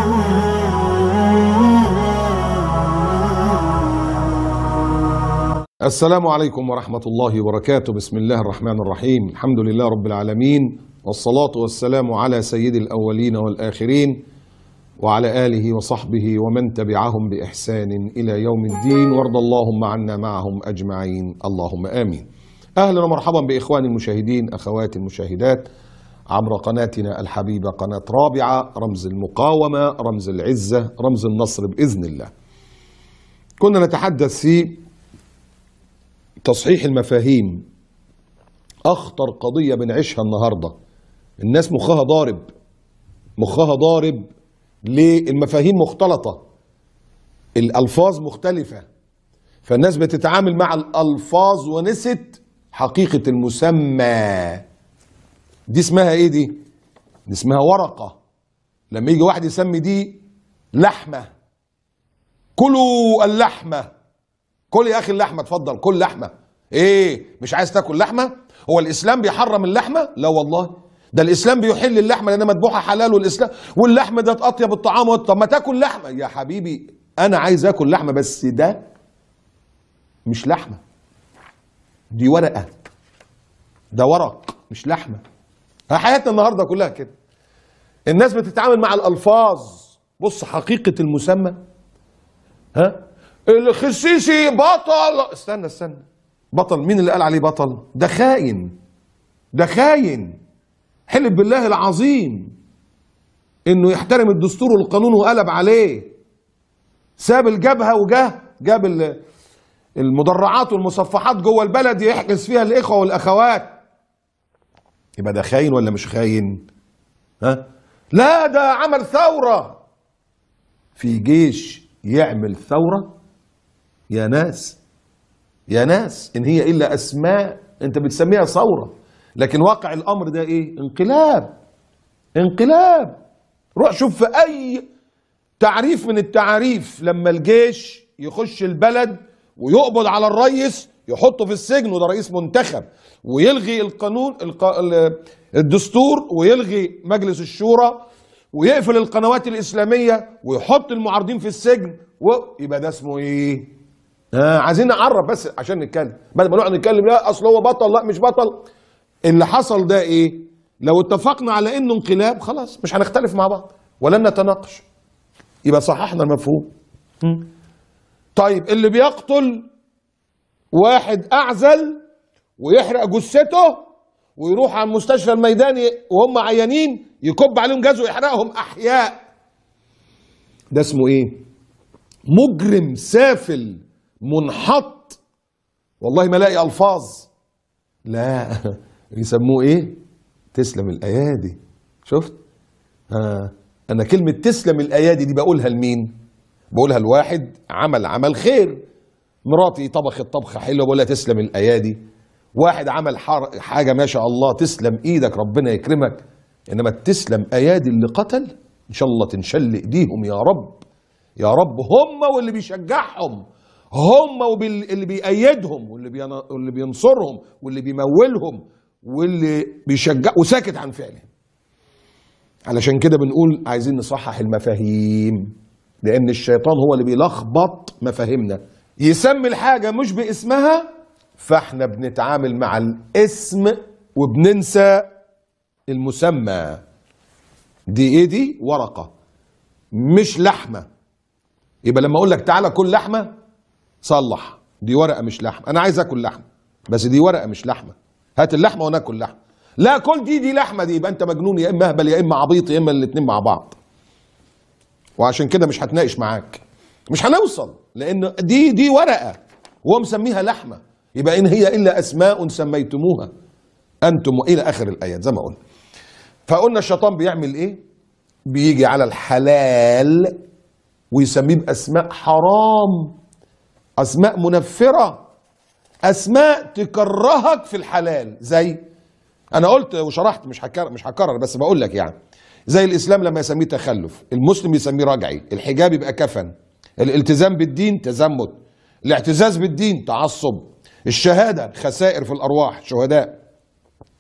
السلام عليكم ورحمة الله وبركاته. بسم الله الرحمن الرحيم. الحمد لله رب العالمين، والصلاة والسلام على سيد الأولين والآخرين وعلى آله وصحبه ومن تبعهم بإحسان إلى يوم الدين، وارض اللهم عنا معهم أجمعين اللهم آمين. أهلا ومرحبا بإخواني المشاهدين، أخواتي المشاهدات عبر قناتنا الحبيبة، قناة رابعة، رمز المقاومة، رمز العزة، رمز النصر بإذن الله. كنا نتحدث في تصحيح المفاهيم، أخطر قضية بنعيشها النهاردة. الناس مخها ضارب ليه؟ المفاهيم مختلطة، الألفاظ مختلفة، فالناس بتتعامل مع الألفاظ ونست حقيقة المسمى. دي اسمها ايه؟ دي اسمها ورقة. لما يجي واحد يسمي دي لحمة، كلوا اللحمة، كل يا اخي اللحمه، اتفضل كل لحمه. ايه، مش عايز تاكل لحمه؟ هو الاسلام بيحرم اللحمه؟ لا والله، ده الاسلام بيحل اللحمه لانها مذبوحه حلال، والاسلام واللحمه ده اطيب الطعام. طب ما تاكل لحمه يا حبيبي، انا عايز اكل لحمه، بس ده مش لحمه، دي ورقه، ده ورق مش لحمه. حياتنا النهارده كلها كده، الناس بتتعامل مع الالفاظ. بص حقيقه المسمى، الخسيسي بطل. استنى، بطل مين اللي قال عليه بطل؟ ده خاين، ده خاين. حلف بالله العظيم انه يحترم الدستور والقانون وقلب عليه، ساب الجبهة جاب المدرعات والمصفحات جوه البلد يحجز فيها الاخوة والاخوات. يبقى ده خاين ولا مش خاين؟ لا، ده عمل ثورة. في جيش يعمل ثورة؟ يا ناس إن هي إلا أسماء أنت بتسميها ثورة، لكن واقع الأمر ده إيه؟ انقلاب. روح شوف في أي تعريف من التعريف، لما الجيش يخش البلد ويقبض على الرئيس يحطه في السجن، وده رئيس منتخب، ويلغي القانون الدستور، ويلغي مجلس الشورى، ويقفل القنوات الإسلامية، ويحط المعارضين في السجن، ويبقى ده اسمه إيه؟ عايزين نعرف بس عشان نتكلم، بدل ما نقعد نتكلم لا اصل هو بطل، لا مش بطل. اللي حصل ده ايه؟ لو اتفقنا على انه انقلاب خلاص مش هنختلف مع بعض ولن نتناقش، يبقى صححنا المفهوم. طيب اللي بيقتل واحد اعزل ويحرق جثته ويروح على المستشفى الميداني وهم عيانين يكب عليهم جاز ويحرقهم احياء، ده اسمه ايه؟ مجرم سافل منحط. والله ما لاقي الفاظ، لا يسموه ايه؟ تسلم الايادي. شفت؟ انا كلمه تسلم الايادي دي بقولها لمين؟ بقولها لواحد عمل خير، مراتي طبخت طبخه حلوه بقولها تسلم الايادي. واحد عمل حاجه ما شاء الله تسلم ايدك ربنا يكرمك. انما تسلم ايادي اللي قتل ان شاء الله تنشل ايديهم يا رب يا رب، هم واللي بيشجعهم، هم واللي بيأيدهم واللي بينصرهم واللي بيمولهم واللي بيشجع وساكت عن فعله. علشان كده بنقول عايزين نصحح المفاهيم، لأن الشيطان هو اللي بيلخبط مفاهيمنا، يسمي الحاجة مش باسمها، فاحنا بنتعامل مع الاسم وبننسى المسمى. دي ايه؟ دي ورقة مش لحمة. يبقى لما اقول لك تعالى كل لحمة صلح، دي ورقة مش لحمة. انا عايز اكل لحمة بس دي ورقة مش لحمة، هات اللحمة وناكل لحمة. لا كل دي لحمة، دي يبقى انت مجنون، يا اما اهبل يا اما عبيط يا اما الاتنين مع بعض. وعشان كده مش هتناقش معاك، مش هنوصل، لان دي ورقة وهو مسميها لحمة. يبقى ان هي الا اسماء سميتموها انتم، الى اخر الايات زي ما قلنا. فقلنا الشيطان بيعمل ايه؟ بيجي على الحلال ويسميه باسماء حرام، اسماء منفرة، اسماء تكرهك في الحلال. زي انا قلت وشرحت، مش هكرر بس بقول لك يعني، زي الاسلام لما يسميه تخلف، المسلم يسميه رجعي، الحجاب يبقى كفن، الالتزام بالدين تزمت، الاعتزاز بالدين تعصب، الشهادة خسائر في الارواح شهداء،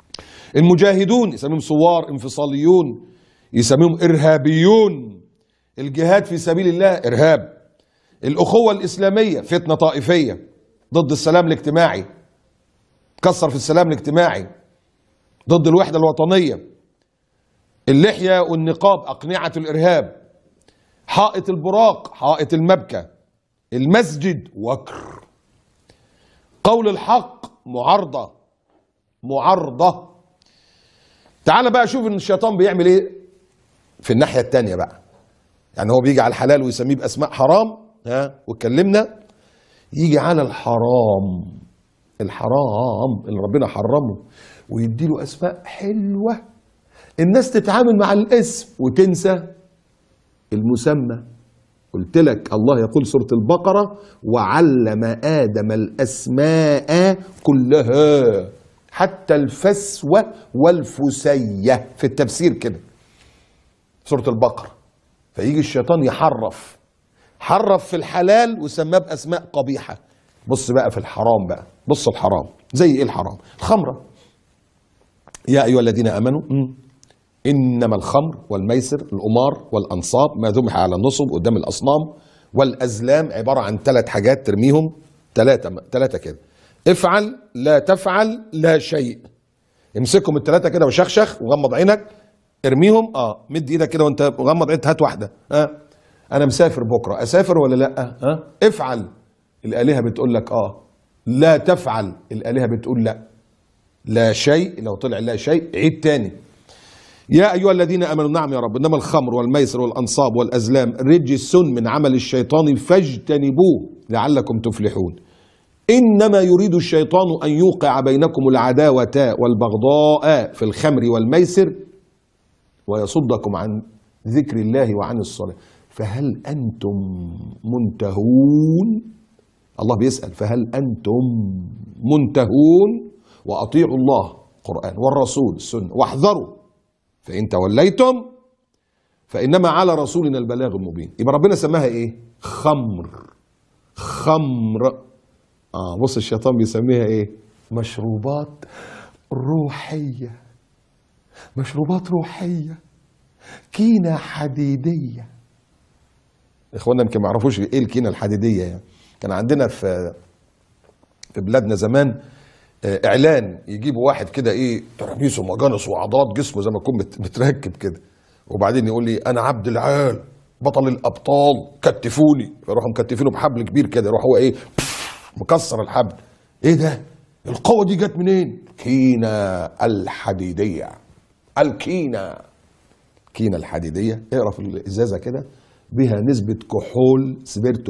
المجاهدون يسميهم ثوار، انفصاليون يسميهم ارهابيون، الجهاد في سبيل الله إرهاب. الأخوة الإسلامية فتنة طائفية ضد السلام الاجتماعي، كسر في السلام الاجتماعي، ضد الوحدة الوطنية. اللحية والنقاب أقنعة الإرهاب. حائط البراق حائط المبكى. المسجد وكر. قول الحق معارضة. معارضة. تعال بقى شوف ان الشيطان بيعمل ايه في الناحية التانية بقى. يعني هو بيجي على الحلال ويسميه بأسماء حرام، واتكلمنا. يجي على الحرام، الحرام اللي ربنا حرمه، ويديله أسماء حلوة الناس تتعامل مع الاسم وتنسى المسمى. قلت لك الله يقول سورة البقرة: وعلم آدم الأسماء كلها حتى الفسوة والفسية، في التفسير كده سورة البقرة. فيجي الشيطان يحرف، حرف في الحلال وسماه بأسماء قبيحة. بص بقى في الحرام بقى، بص الحرام زي ايه؟ الحرام الخمرة. يا أيها الذين آمنوا إنما الخمر والميسر القمار والأنصاب ما ذبح على النصب قدام الأصنام والأزلام، عبارة عن 3 حاجات ترميهم، 3 كده: افعل، لا تفعل، لا شيء. امسكهم ال3 كده وشخشخ وغمض عينك، ارميهم. مد ايدك كده وانت مغمض عينك، هات واحدة. انا مسافر بكرة، اسافر ولا لا؟ افعل، الآلهة بتقول لك لا تفعل، الآلهة بتقول لا. لا شيء، لو طلع لا شيء عيد تاني. يا أيها الذين آمنوا، نعم يا رب، إنما الخمر والميسر والأنصاب والأزلام رجس من عمل الشيطان فاجتنبوه لعلكم تفلحون. إنما يريد الشيطان أن يوقع بينكم العداوة والبغضاء في الخمر والميسر ويصدكم عن ذكر الله وعن الصلاة فهل أنتم منتهون؟ الله بيسأل فهل أنتم منتهون؟ وأطيعوا الله قرآن والرسول السنة واحذروا فإن توليتم فإنما على رسولنا البلاغ المبين. يبقى ربنا سماها إيه؟ خمر. خمر. بص الشيطان بيسميها إيه؟ مشروبات روحية. مشروبات روحية، كينة حديدية. إخواننا يمكن ما يعرفوش إيه الكينة الحديدية. يعني كان عندنا في بلادنا زمان اعلان يجيبوا واحد كده ترابيس ومجانس وعضلات جسمه زي ما يكون متركب كده، وبعدين يقول لي انا عبد العال بطل الابطال كتفوني، فيروحوا مكتفينه بحبل كبير كده، يروح هو مكسر الحبل. ايه ده؟ القوه دي جت منين؟ كينه الحديديه. الكينه الحديديه، اقرا في الازازه كده، بها نسبه كحول سبيرتو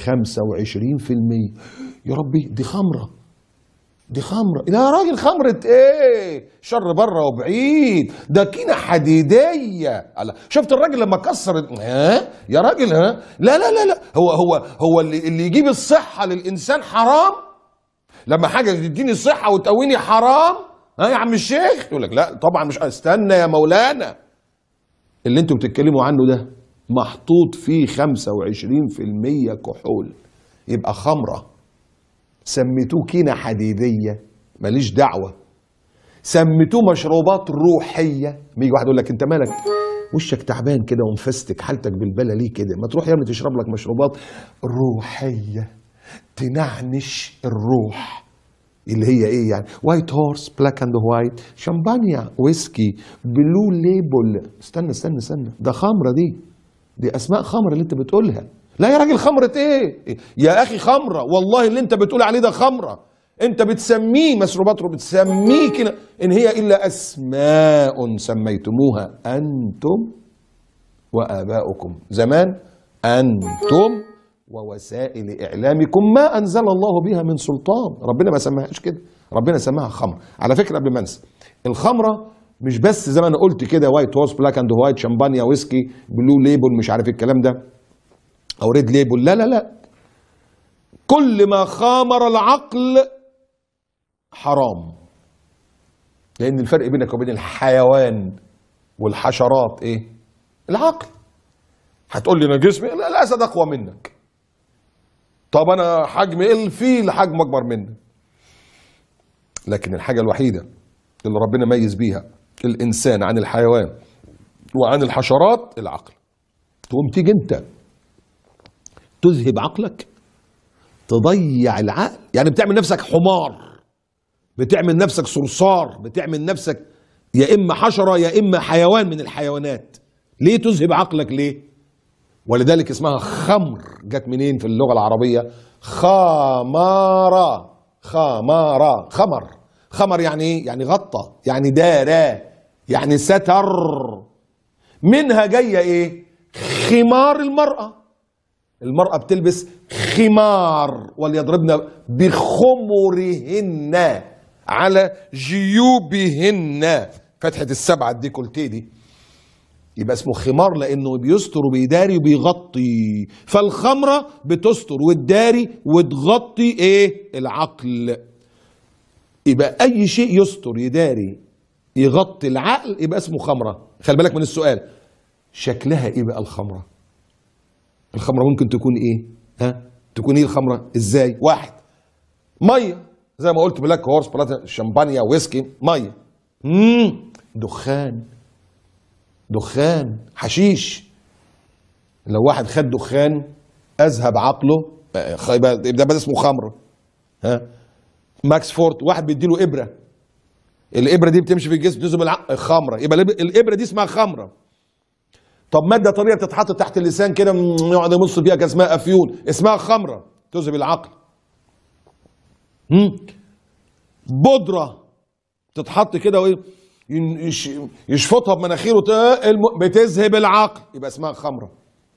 25%. يا ربي دي خمره، دي خمرة. يا راجل خمرة ايه؟ شر بره وبعيد، ده كينة حديدية. شفت الراجل لما كسر يا راجل لا لا لا لا، هو اللي يجيب الصحة للإنسان حرام. لما حاجة تديني الصحة وتقويني حرام يا عم الشيخ؟ يقول لك لا طبعا مش، استنى يا مولانا، اللي انتوا بتتكلموا عنه ده محطوط فيه 25% كحول، يبقى خمرة. سميتوه كينة حديدية، ماليش دعوة. سميتوه مشروبات روحية. يجي واحد يقول لك انت مالك وشك تعبان كده ومفستك، حالتك بالبلة ليه كده؟ ما تروح يا ابني تشرب لك مشروبات روحية تنعنش الروح. اللي هي ايه يعني؟ وايت هورس، بلاك اند وايت، شامبانيا، ويسكي، بلو ليبل. استنى، ده خمرة دي اسماء خمرة اللي انت بتقولها. لا يا راجل خمرة ايه؟ يا اخي خمرة والله اللي انت بتقول عليه ده خمرة. انت بتسميه مسروبات، بتسميه كده، ان هي الا اسماء سميتموها انتم واباؤكم زمان، انتم ووسائل اعلامكم ما انزل الله بها من سلطان. ربنا ما سماهاش كده، ربنا سماها خمر. على فكرة قبل ما انسى، الخمرة مش بس زي ما انا قلت كده وايت هورس، بلاك اند وايت، شامبانيا، ويسكي، بلو ليبل، مش عارف الكلام ده، او ريد ليبل. لا لا لا، كل ما خامر العقل حرام. لان الفرق بينك وبين الحيوان والحشرات ايه؟ العقل. هتقول لي انا جسمي، لا الاسد اقوى منك. طب انا حجمي الفيل حجم اكبر منك. لكن الحاجه الوحيده اللي ربنا ميز بيها الانسان عن الحيوان وعن الحشرات العقل. تقوم تيجي انت تذهب عقلك، تضيع العقل، يعني بتعمل نفسك حمار، بتعمل نفسك صرصار، بتعمل نفسك يا اما حشره يا اما حيوان من الحيوانات. ليه تذهب عقلك؟ ليه؟ ولذلك اسمها خمر. جت منين في اللغه العربيه؟ خمارة. خمارة، خمر. خمر يعني ايه؟ يعني غطى، يعني دارا، يعني ستر. منها جايه ايه؟ خمار المراه. المراه بتلبس خمار، وليضربن بخمرهن على جيوبهن، فتحه السبعه الديكولتيه دي. يبقى اسمه خمار لانه بيستر وبيداري وبيغطي. فالخمره بتستر وتداري وتغطي ايه؟ العقل. يبقى اي شيء يستر يداري يغطي العقل يبقى اسمه خمره. خلي بالك من السؤال، شكلها ايه بقى الخمره؟ الخمره ممكن تكون ايه؟ تكون ايه الخمره؟ ازاي؟ واحد، ميه زي ما قلت، بلاك هورس، شمبانيا، ويسكي، ميه. دخان. دخان، حشيش. لو واحد خد دخان اذهب عقله يبقى ده اسمه خمره. ماكس فورت، واحد بيديله ابره، الابره دي بتمشي في الجسم تذهب العقل، خمره. يبقى الابره دي اسمها خمره. طب ماده طريه بتتحط تحت اللسان كده يقعد يمص فيها كان اسمها افيون، اسمها خمره تذهب العقل. بودره تتحط كده وايه يشفطها بمناخيره بتذهب العقل، يبقى اسمها خمره.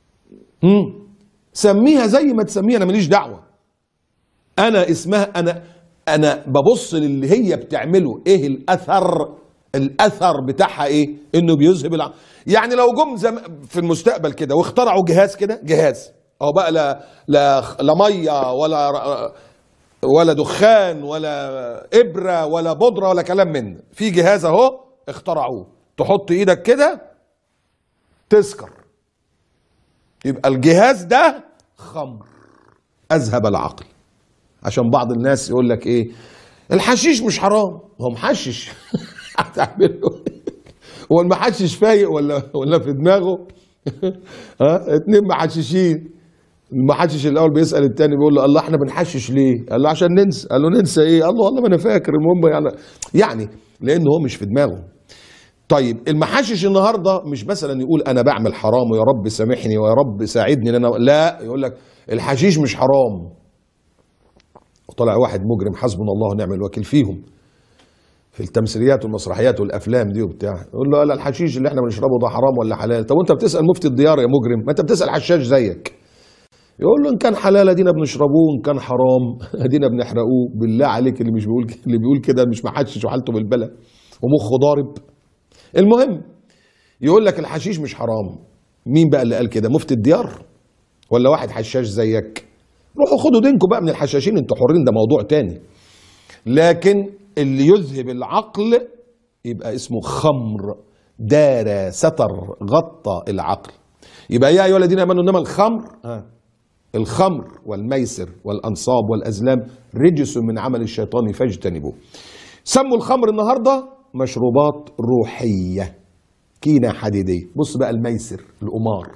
سميها زي ما تسميها، انا ماليش دعوه. انا اسمها، انا ببص للي هي بتعمله ايه الاثر بتاعها ايه؟ انه بيذهب العقل. يعني لو جم في المستقبل كده واخترعوا جهاز كده، جهاز اهو بقى، لا ميه ولا دخان ولا ابره ولا بودره ولا كلام من ده، في جهاز اهو اخترعوه، تحط ايدك كده تسكر، يبقى الجهاز ده خمر، اذهب العقل. عشان بعض الناس يقول لك ايه؟ الحشيش مش حرام. هو محشش هتعمله هو المحشش فايق ولا في دماغه؟ اتنين محششين، المحشش الاول بيسال التاني بيقول له الله احنا بنحشش ليه؟ قال له عشان ننسى. قال له ننسى ايه؟ قال له والله ما انا فاكر. المهم يعني لان هو مش في دماغه. طيب المحشش النهارده مش مثلا يقول انا بعمل حرام ويا رب سامحني ويا رب ساعدني انا، لا، يقول لك الحشيش مش حرام. وطلع واحد مجرم حسبنا الله ونعم الوكيل فيهم في التمثيليات والمسرحيات والافلام دي وبتاع، يقول له لا الحشيش اللي احنا بنشربه ده حرام ولا حلال؟ طب وانت بتسال مفتي الديار يا مجرم؟ ما انت بتسال حشاش زيك. يقول له ان كان حلال ادينا بنشربوه، ان كان حرام ادينا بنحرقوه. بالله عليك اللي بيقول كده مش محشش وحالته بالبلد ومخه ضارب. المهم يقول لك الحشيش مش حرام. مين بقى اللي قال كده؟ مفتي الديار ولا واحد حشاش زيك؟ روحوا خدوا دينكم بقى من الحشاشين، انتوا حرين، ده موضوع تاني. لكن اللي يذهب العقل يبقى اسمه خمر، دار، ستر، غطى العقل. يبقى يا ايها الذين امنوا انما الخمر والميسر والانصاب والازلام رجس من عمل الشيطان فاجتنبوه. سموا الخمر النهارده مشروبات روحيه، كينه حديديه. بص بقى الميسر، القمار،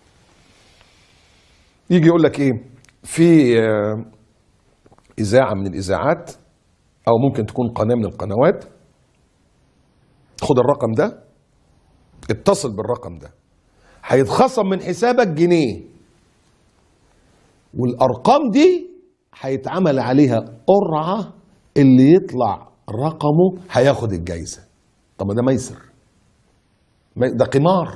يجي يقول لك ايه؟ في اذاعه من الاذاعات او ممكن تكون قناه من القنوات، خد الرقم ده، اتصل بالرقم ده، هيتخصم من حسابك جنيه، والارقام دي هيتعمل عليها قرعه، اللي يطلع رقمه هياخد الجايزه. طب ما ده ميسر، ده قمار.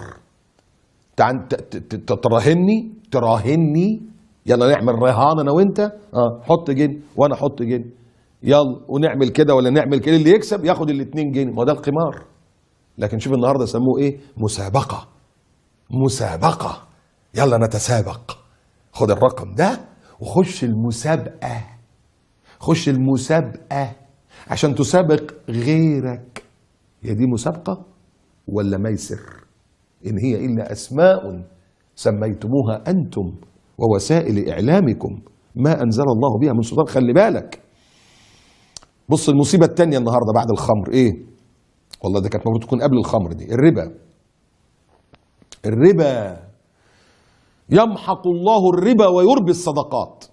تراهني، يلا نعمل رهان انا وانت، حط جنيه وانا احط جنيه، يلا ونعمل كده ولا نعمل كده، اللي يكسب ياخد الاتنين جنيه. ما ده القمار. لكن شوف النهارده سموه ايه؟ مسابقه، يلا نتسابق، خد الرقم ده وخش المسابقه عشان تسابق غيرك. هي دي مسابقه ولا ميسر؟ ان هي الا اسماء سميتموها انتم ووسائل اعلامكم ما انزل الله بها من سلطان. خلي بالك. بص المصيبه الثانيه النهارده بعد الخمر ايه؟ والله ده كانت المفروض تكون قبل الخمر دي، الربا. يمحق الله الربا ويربي الصدقات.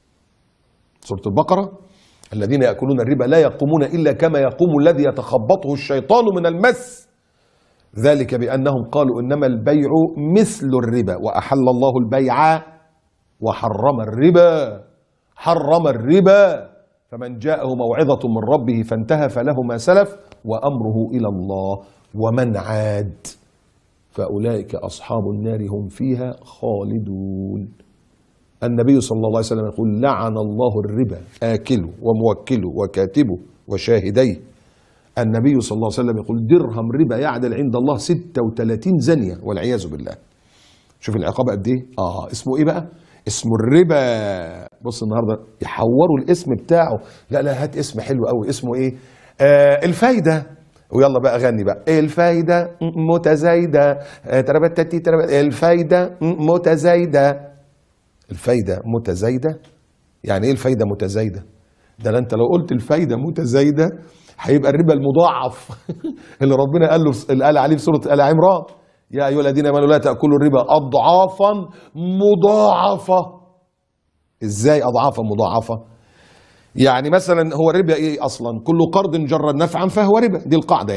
سورة البقرة: الذين يأكلون الربا لا يقومون إلا كما يقوم الذي يتخبطه الشيطان من المس، ذلك بأنهم قالوا إنما البيع مثل الربا وأحل الله البيع وحرم الربا. حرم الربا. فمن جاءه موعظة من ربه فانتهى فله ما سلف وأمره إلى الله ومن عاد فأولئك أصحاب النار هم فيها خالدون. النبي صلى الله عليه وسلم يقول: لعن الله الربا آكله وموكله وكاتبه وشاهديه. النبي صلى الله عليه وسلم يقول: درهم ربا يعدل عند الله 36 زنية والعياذ بالله. شوف العقاب قد ايه؟ اسمه ايه بقى؟ اسمه الربا. بص النهارده يحوروا الاسم بتاعه. لا هات اسم حلو قوي. اسمه ايه؟ الفايدة. ويلا بقى غني بقى: الفايدة متزايدة تربتتي تربت، الفايدة متزايدة. الفايدة متزايدة؟ يعني ايه الفايدة متزايدة؟ ده انت لو قلت الفايدة متزايدة هيبقى الربا المضاعف اللي ربنا قال عليه في سورة آل عمران: يا أيها الذين آمنوا لا تأكلوا الربا أضعافا مضاعفة. ازاي أضعافا مضاعفة؟ يعني مثلا هو الربا ايه اصلا؟ كل قرض جر نفعا فهو ربا. دي القاعدة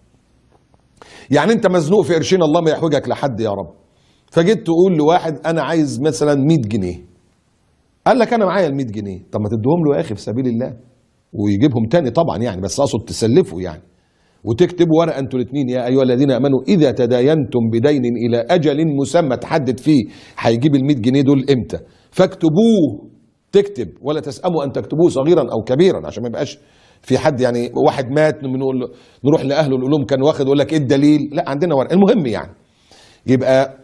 يعني انت مزنوق في قرشين، الله ما يحوجك لحد يا رب، فجيت تقول لواحد انا عايز مثلا 100 جنيه، قال لك انا معايا ال 100 جنيه، طب ما تديهم له يا اخي في سبيل الله ويجيبهم تاني طبعا بس اقصد تسلفه وتكتبوا ورقه انتوا الاثنين: يا ايها الذين امنوا اذا تداينتم بدين الى اجل مسمى، تحدد فيه هيجيب ال 100 جنيه دول امتى، فاكتبوه. تكتب: ولا تسأموا ان تكتبوه صغيرا او كبيرا، عشان ما يبقاش في حد واحد مات نروح لاهله نقول لهم كان واخد، يقول لك ايه الدليل؟ لا عندنا ورقه. المهم يبقى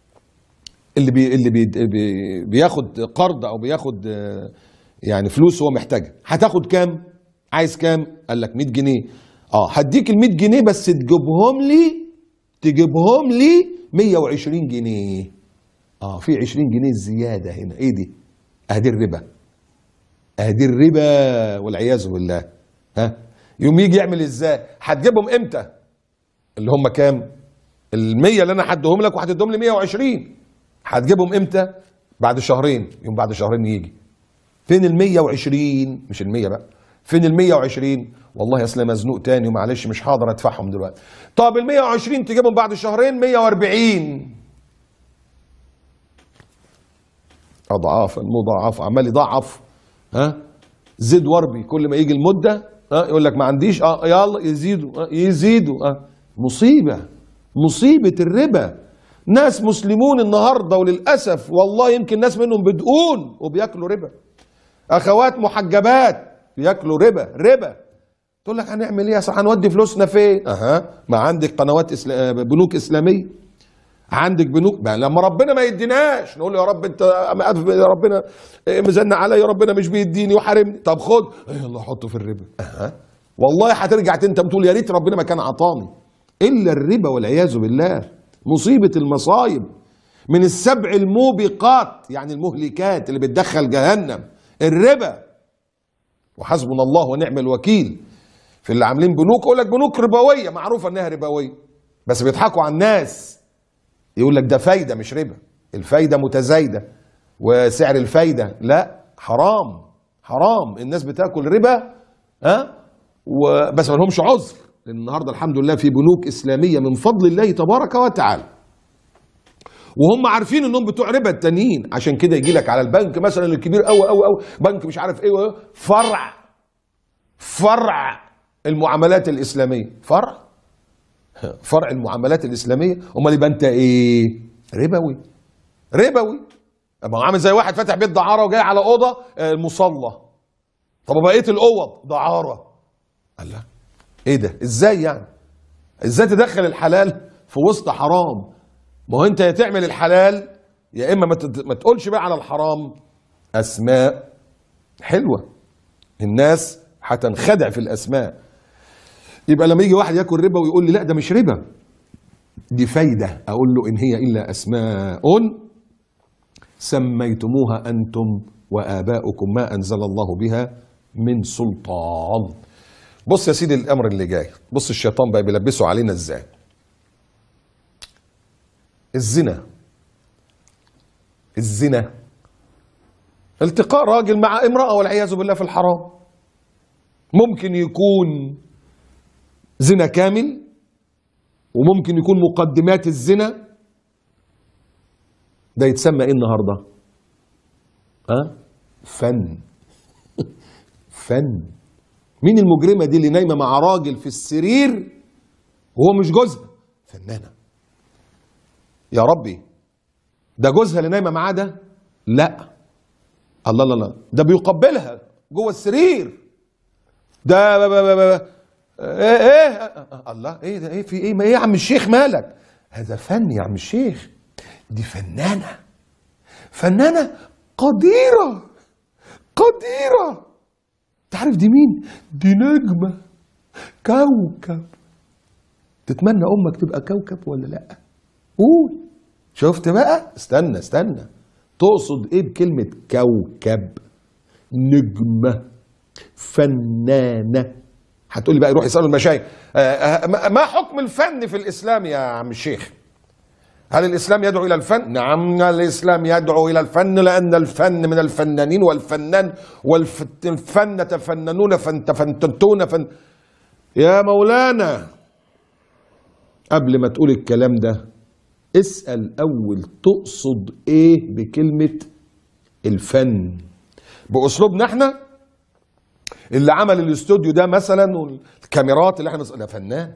اللي بياخد قرض او بياخد فلوس هو محتاجها، هتاخد كام؟ عايز كام؟ قال لك 100 جنيه. هديك ال 100 جنيه بس تجيبهم لي 120 جنيه. في 20 جنيه زياده هنا. ايه دي؟ اهدي الربا والعياذ بالله. يوم يجي يعمل ازاي؟ هتجيبهم امتى؟ اللي هم كام؟ ال 100 اللي انا هديهم لك وهتديهم لي 120. هتجيبهم امتى؟ بعد شهرين. يوم بعد شهرين يجي: فين ال 120؟ مش ال 100 بقى، فين ال 120؟ والله اصل مزنوق تاني ومعلش مش هقدر ادفعهم دلوقتي. طب ال 120 تجيبهم بعد شهرين 140. اضعافا مضاعفه. عمال يضعف. زد واربي. كل ما يجي المده يقول لك ما عنديش. يلا يزيدوا. مصيبه الربا. ناس مسلمون النهارده وللاسف والله يمكن ناس منهم بدقون وبياكلوا ربا. اخوات محجبات بياكلوا ربا. تقول لك هنعمل ايه؟ هنودي فلوسنا فين؟ ما عندك قنوات بنوك اسلاميه، عندك بنوك. لما ربنا ما يديناش نقول يا رب انت ربنا مزنق عليا، يا ربنا مش بيديني وحارمني. طب خد يلا حطه في الربا. والله هترجع انت بتقول يا ريت ربنا ما كان عطاني. الا الربا والعياذ بالله. مصيبه المصايب. من السبع الموبقات المهلكات اللي بتدخل جهنم الربا. وحسبنا الله ونعم الوكيل في اللي عاملين بنوك. يقول لك بنوك ربويه، معروفه انها ربويه بس بيضحكوا على الناس. يقول لك ده فايده مش ربا، الفايده متزايده وسعر الفايده. لا، حرام. الناس بتاكل ربا بس ما لهمش عذر، لان النهارده الحمد لله في بنوك اسلاميه من فضل الله تبارك وتعالى، وهم عارفين انهم بتوع ربا التانيين. عشان كده يجي لك على البنك مثلا الكبير قوي بنك مش عارف ايه فرع المعاملات الاسلاميه. فرع المعاملات الاسلاميه. امال يبقى انت ايه؟ ربوي. ما هو عامل زي واحد فاتح بيت دعاره وجاي على اوضه المصلى. طب بقيه الاوض دعاره. الله، ايه ده؟ ازاي ازاي تدخل الحلال في وسط حرام؟ ما هو انت يا تعمل الحلال يا اما ما تقولش بقى على الحرام اسماء حلوه، الناس هتنخدع في الاسماء. يبقى لما يجي واحد ياكل ربا ويقول لي لا ده مش ربا دي فايده، اقول له ان هي الا اسماء سميتموها انتم واباؤكم ما انزل الله بها من سلطان. بص يا سيدي الامر اللي جاي. بص الشيطان بقى بيلبسه علينا ازاي. الزنا الزنا التقاء راجل مع امرأة والعياذ بالله في الحرام، ممكن يكون زنا كامل وممكن يكون مقدمات الزنا. ده يتسمى ايه النهارده؟ فن. فن. مين المجرمة دي اللي نايمة مع راجل في السرير وهو مش جوزها؟ فنانة. يا ربي، ده جوزها اللي نايمة معاه ده؟ لا. الله لا لا، ده بيقبلها جوه السرير. ده ايه الله، ايه ده، ايه في ايه، ما ايه يا عم الشيخ مالك؟ هذا فن يا عم الشيخ. دي فنانة، فنانة قديرة، قديرة. تعرف دي مين؟ دي نجمة، كوكب. تتمنى امك تبقى كوكب ولا لا؟ قول. شفت بقى؟ استنى استنى، تقصد ايه بكلمة كوكب؟ نجمة، فنانة. هتقولي بقى يروح يسألوا المشايخ ما حكم الفن في الإسلام يا عم الشيخ؟ هل الإسلام يدعو إلى الفن؟ نعم الإسلام يدعو إلى الفن، لأن الفن من الفنانين، والفنان والفن تفننون فنتفتون يا مولانا. قبل ما تقول الكلام ده اسأل أول تقصد إيه بكلمة الفن بأسلوبنا احنا اللي عمل الاستوديو ده مثلا والكاميرات اللي احنا ده فنان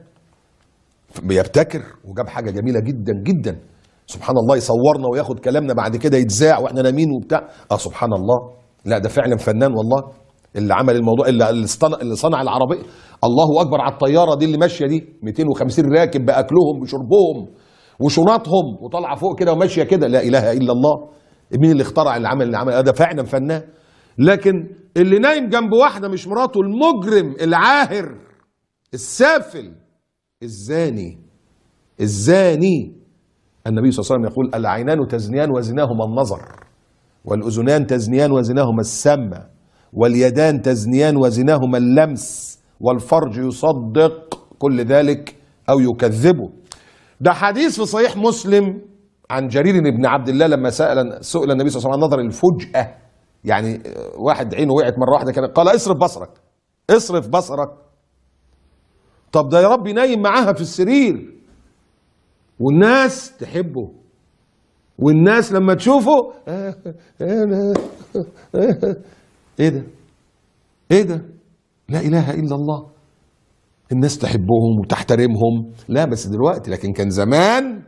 بيبتكر وجاب حاجة جميلة جدا جدا. سبحان الله، يصورنا وياخد كلامنا بعد كده يتذاع واحنا نايمين وبتاع. سبحان الله. لا ده فعلا فنان والله اللي عمل الموضوع، اللي صنع العربية. الله أكبر على الطيارة دي اللي ماشية دي، 250 راكب بأكلهم بشربهم وشنطهم وطالعه فوق كده وماشيه كده. لا اله الا الله. مين اللي اخترع اللي عمل ده؟ فعلا فنان. لكن اللي نايم جنب واحده مش مراته، المجرم العاهر السافل الزاني، الزاني. النبي صلى الله عليه وسلم يقول العينان تزنيان وزناهما النظر، والاذنان تزنيان وزناهما السمع، واليدان تزنيان وزناهما اللمس، والفرج يصدق كل ذلك او يكذبه. ده حديث في صحيح مسلم عن جرير بن عبد الله لما سئل النبي صلى الله عليه وسلم عن نظر الفجأة، يعني واحد عينه وقعت مرة واحدة كده، قال اصرف بصرك، اصرف بصرك. طب ده يا ربي نايم معاها في السرير والناس تحبه، والناس لما تشوفه ايه ده، ايه ده، لا اله الا الله. الناس تحبهم وتحترمهم. لا بس دلوقتي، لكن كان زمان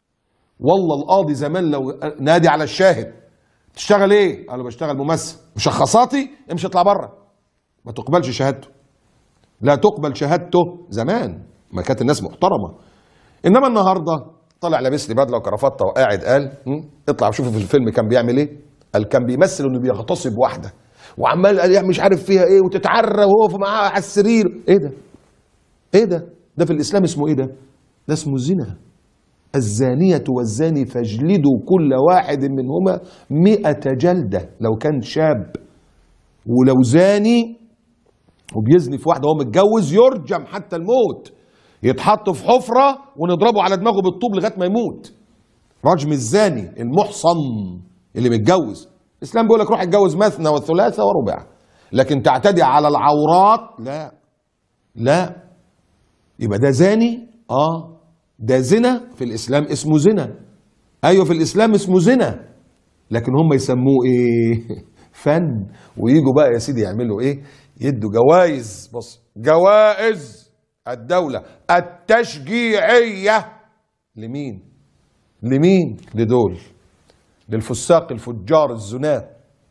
والله القاضي زمان لو نادي على الشاهد تشتغل ايه؟ قال له بشتغل ممثل. مشخصاتي امشي اطلع بره، ما تقبلش شهادته، لا تقبل شهادته. زمان ما كانت الناس محترمه. انما النهارده طلع لابس لي بدله وكرافته وقاعد قال اطلع شوفه في الفيلم كان بيعمل ايه. قال كان بيمثل انه بيغتصب واحده وعمال قال مش عارف فيها ايه وتتعرى وهو معاها على السرير. ايه ده؟ ايه ده؟ ده في الاسلام اسمه ايه ده؟ ده اسمه الزنا. الزانية والزاني فاجلدوا كل واحد منهما 100 جلدة لو كان شاب. ولو زاني وبيزني في واحدة وهو متجوز يرجم حتى الموت، يتحط في حفرة ونضربه على دماغه بالطوب لغاية ما يموت. رجم الزاني المحصن اللي متجوز. الإسلام بيقول لك روح اتجوز مثنى وثلاثة ورباع، لكن تعتدي على العورات لا لا. يبقى ده زاني. ده زنا في الإسلام اسمه زنا. أيوة في الإسلام اسمه زنا، لكن هم يسموه إيه؟ فن. ويجوا بقى يا سيدي يعملوا إيه؟ يدوا جوائز. بص، جوائز الدولة التشجيعية لمين؟ لمين؟ لدول، للفساق الفجار الزناة.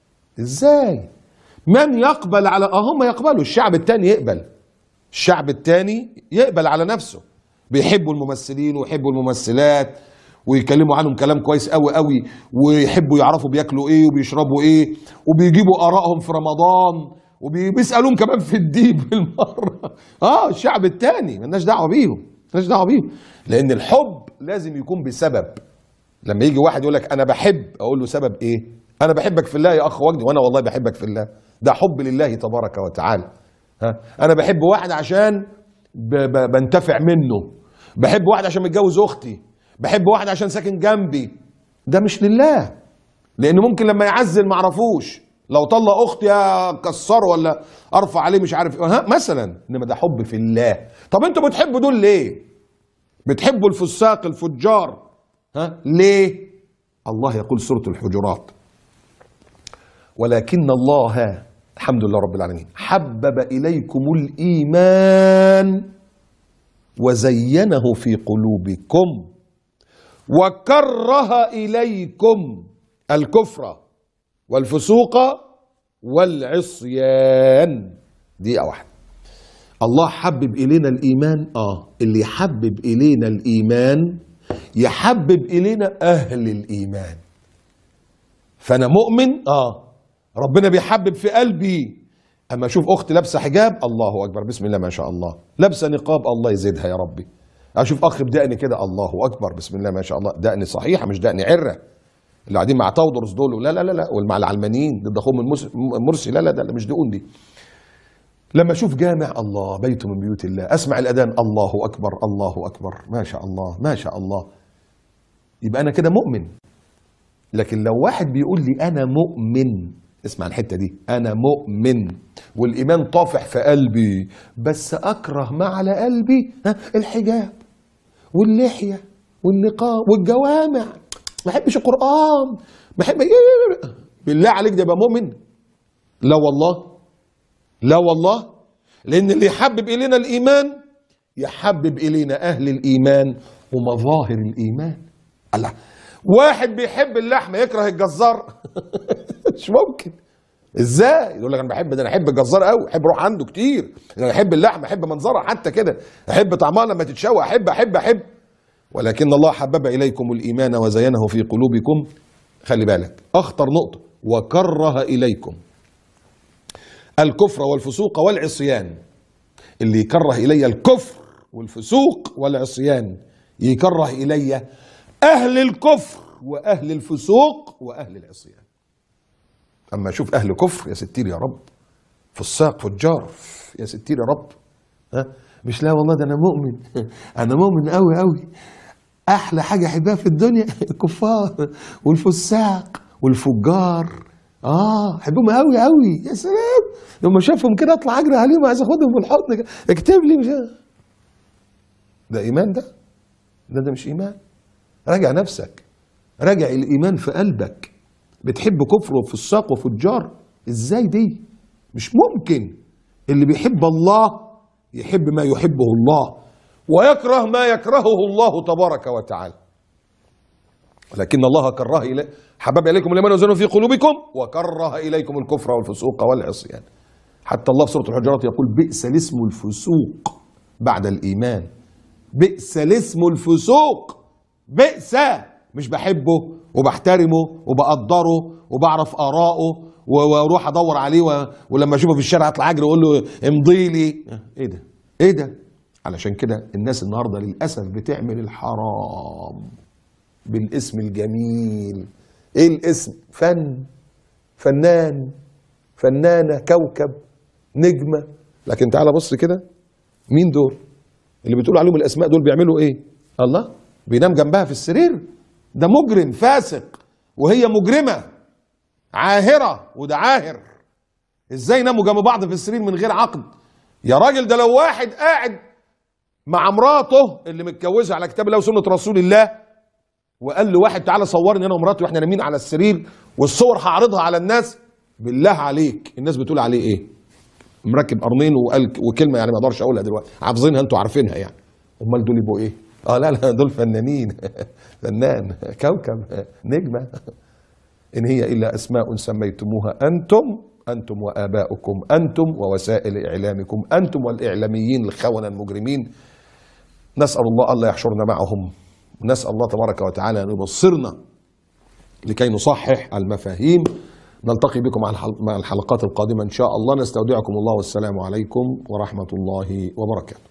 إزاي؟ من يقبل على هم يقبلوا، الشعب التاني يقبل، الشعب التاني يقبل على نفسه. بيحبوا الممثلين ويحبوا الممثلات ويكلموا عنهم كلام كويس قوي قوي، ويحبوا يعرفوا بياكلوا ايه وبيشربوا ايه، وبيجيبوا ارائهم في رمضان وبيسالوهم كمان في الدين بالمره. الشعب التاني مالناش دعوه بيهم، مالناش دعوه بيهم، لان الحب لازم يكون بسبب. لما يجي واحد يقول لك انا بحب، اقول له سبب ايه؟ انا بحبك في الله يا اخ وجدي، وانا والله بحبك في الله، ده حب لله تبارك وتعالى. انا بحب واحد عشان بنتفع منه، بحب واحد عشان متجوز اختي، بحب واحد عشان ساكن جنبي. ده مش لله، لانه ممكن لما يعزل ما اعرفوش، لو طلق اختي اكسره ولا ارفع عليه مش عارف ايه مثلا، انما ده حب في الله. طب انتوا بتحبوا دول ليه؟ بتحبوا الفساق الفجار ليه؟ الله يقول سورة الحجرات: ولكن الله، الحمد لله رب العالمين، حبب إليكم الإيمان وزينه في قلوبكم وكره إليكم الكفر والفسوق والعصيان. دي واحدة. الله حبب إلينا الإيمان. اللي يحبب إلينا الإيمان يحبب إلينا أهل الإيمان. فأنا مؤمن ربنا بيحبب في قلبي. أما أشوف أختي لابسة حجاب، الله أكبر، بسم الله ما شاء الله، لابسة نقاب، الله يزيدها يا ربي. أشوف أخ بدقني كده، الله أكبر، بسم الله ما شاء الله، دقني صحيحة مش دقني عرة. اللي قاعدين مع تودرس دول، لا لا لا لا، ومع العلمانيين ضد أخوهم مرسي، لا لا، ده مش دقون دي. لما أشوف جامع، الله، بيت من بيوت الله، أسمع الأذان، الله أكبر الله أكبر، ما شاء الله ما شاء الله، يبقى أنا كده مؤمن. لكن لو واحد بيقول لي أنا مؤمن، اسمع الحتة دي، أنا مؤمن والإيمان طافح في قلبي، بس أكره ما على قلبي الحجاب واللحية والنقاب والجوامع، ما أحبش القرآن، ما أحب، بالله عليك ده يبقى مؤمن؟ لا والله، لا والله. لأن اللي يحبب إلينا الإيمان يحبب إلينا أهل الإيمان ومظاهر الإيمان. الله، واحد بيحب اللحمة يكره الجزار مش ممكن. ازاي؟ يقول لك انا بحب ده، انا احب الجزار قوي، احب اروح عنده كتير، انا احب اللحمه، احب منظرها حتى كده، احب طعمها لما تتشوى، احب. ولكن الله حبب اليكم الايمان وزينه في قلوبكم. خلي بالك، اخطر نقطه: وكره اليكم الكفر والفسوق والعصيان. اللي يكره الي الكفر والفسوق والعصيان يكره الي اهل الكفر واهل الفسوق واهل العصيان. اما اشوف اهل كفر، يا ستير يا رب، فساق فجار، يا ستير يا رب، مش لا والله ده انا مؤمن انا مؤمن قوي قوي، احلى حاجه احبها في الدنيا الكفار والفساق والفجار، احبهم قوي قوي، يا سلام، لما اشوفهم كده اطلع اجري عليهم، عايز اخدهم بالحضن كده، اكتب لي، مش ده ايمان؟ ده مش ايمان. راجع نفسك، راجع الايمان في قلبك. بتحب كفر وفساق وفجار؟ ازاي دي؟ مش ممكن. اللي بيحب الله يحب ما يحبه الله ويكره ما يكرهه الله تبارك وتعالى. ولكن الله حبب اليكم الايمان وزينه في قلوبكم وكره اليكم الكفر والفسوق والعصيان. حتى الله في سوره الحجرات يقول: بئس الاسم الفسوق بعد الايمان. بئس الاسم الفسوق، بئس، مش بحبه وبحترمه وبقدره وبعرف آراءه واروح ادور عليه ولما اشوفه في الشارع اطلع اجري واقول له امضي لي. ايه ده؟ علشان كده الناس النهارده للاسف بتعمل الحرام بالاسم الجميل. ايه الاسم؟ فنان، فنانه، كوكب، نجمه. لكن تعالى بص كده، مين دول اللي بتقول عليهم الاسماء؟ دول بيعملوا ايه؟ الله، بينام جنبها في السرير، ده مجرم فاسق وهي مجرمة عاهرة وده عاهر. ازاي يناموا جنب بعض في السرير من غير عقد؟ يا راجل ده لو واحد قاعد مع مراته اللي متجوزها على كتاب الله وسنة رسول الله وقال له واحد تعالى صورني انا ومراتي واحنا نايمين على السرير والصور هعرضها على الناس، بالله عليك الناس بتقول عليه ايه؟ مركب قرنين وكلمة يعني ما اقدرش اقولها دلوقتي، حافظينها انتوا عارفينها يعني. امال دول يبقوا ايه؟ لا دول فنانين فنان، كوكب، نجمة. إن هي إلا أسماء سميتموها أنتم وآباؤكم، أنتم ووسائل إعلامكم، أنتم والإعلاميين الخونة المجرمين. نسأل الله ألا يحشرنا معهم، ونسأل الله تبارك وتعالى أن يبصرنا لكي نصحح المفاهيم. نلتقي بكم مع الحلقات القادمة إن شاء الله. نستودعكم الله والسلام عليكم ورحمة الله وبركاته.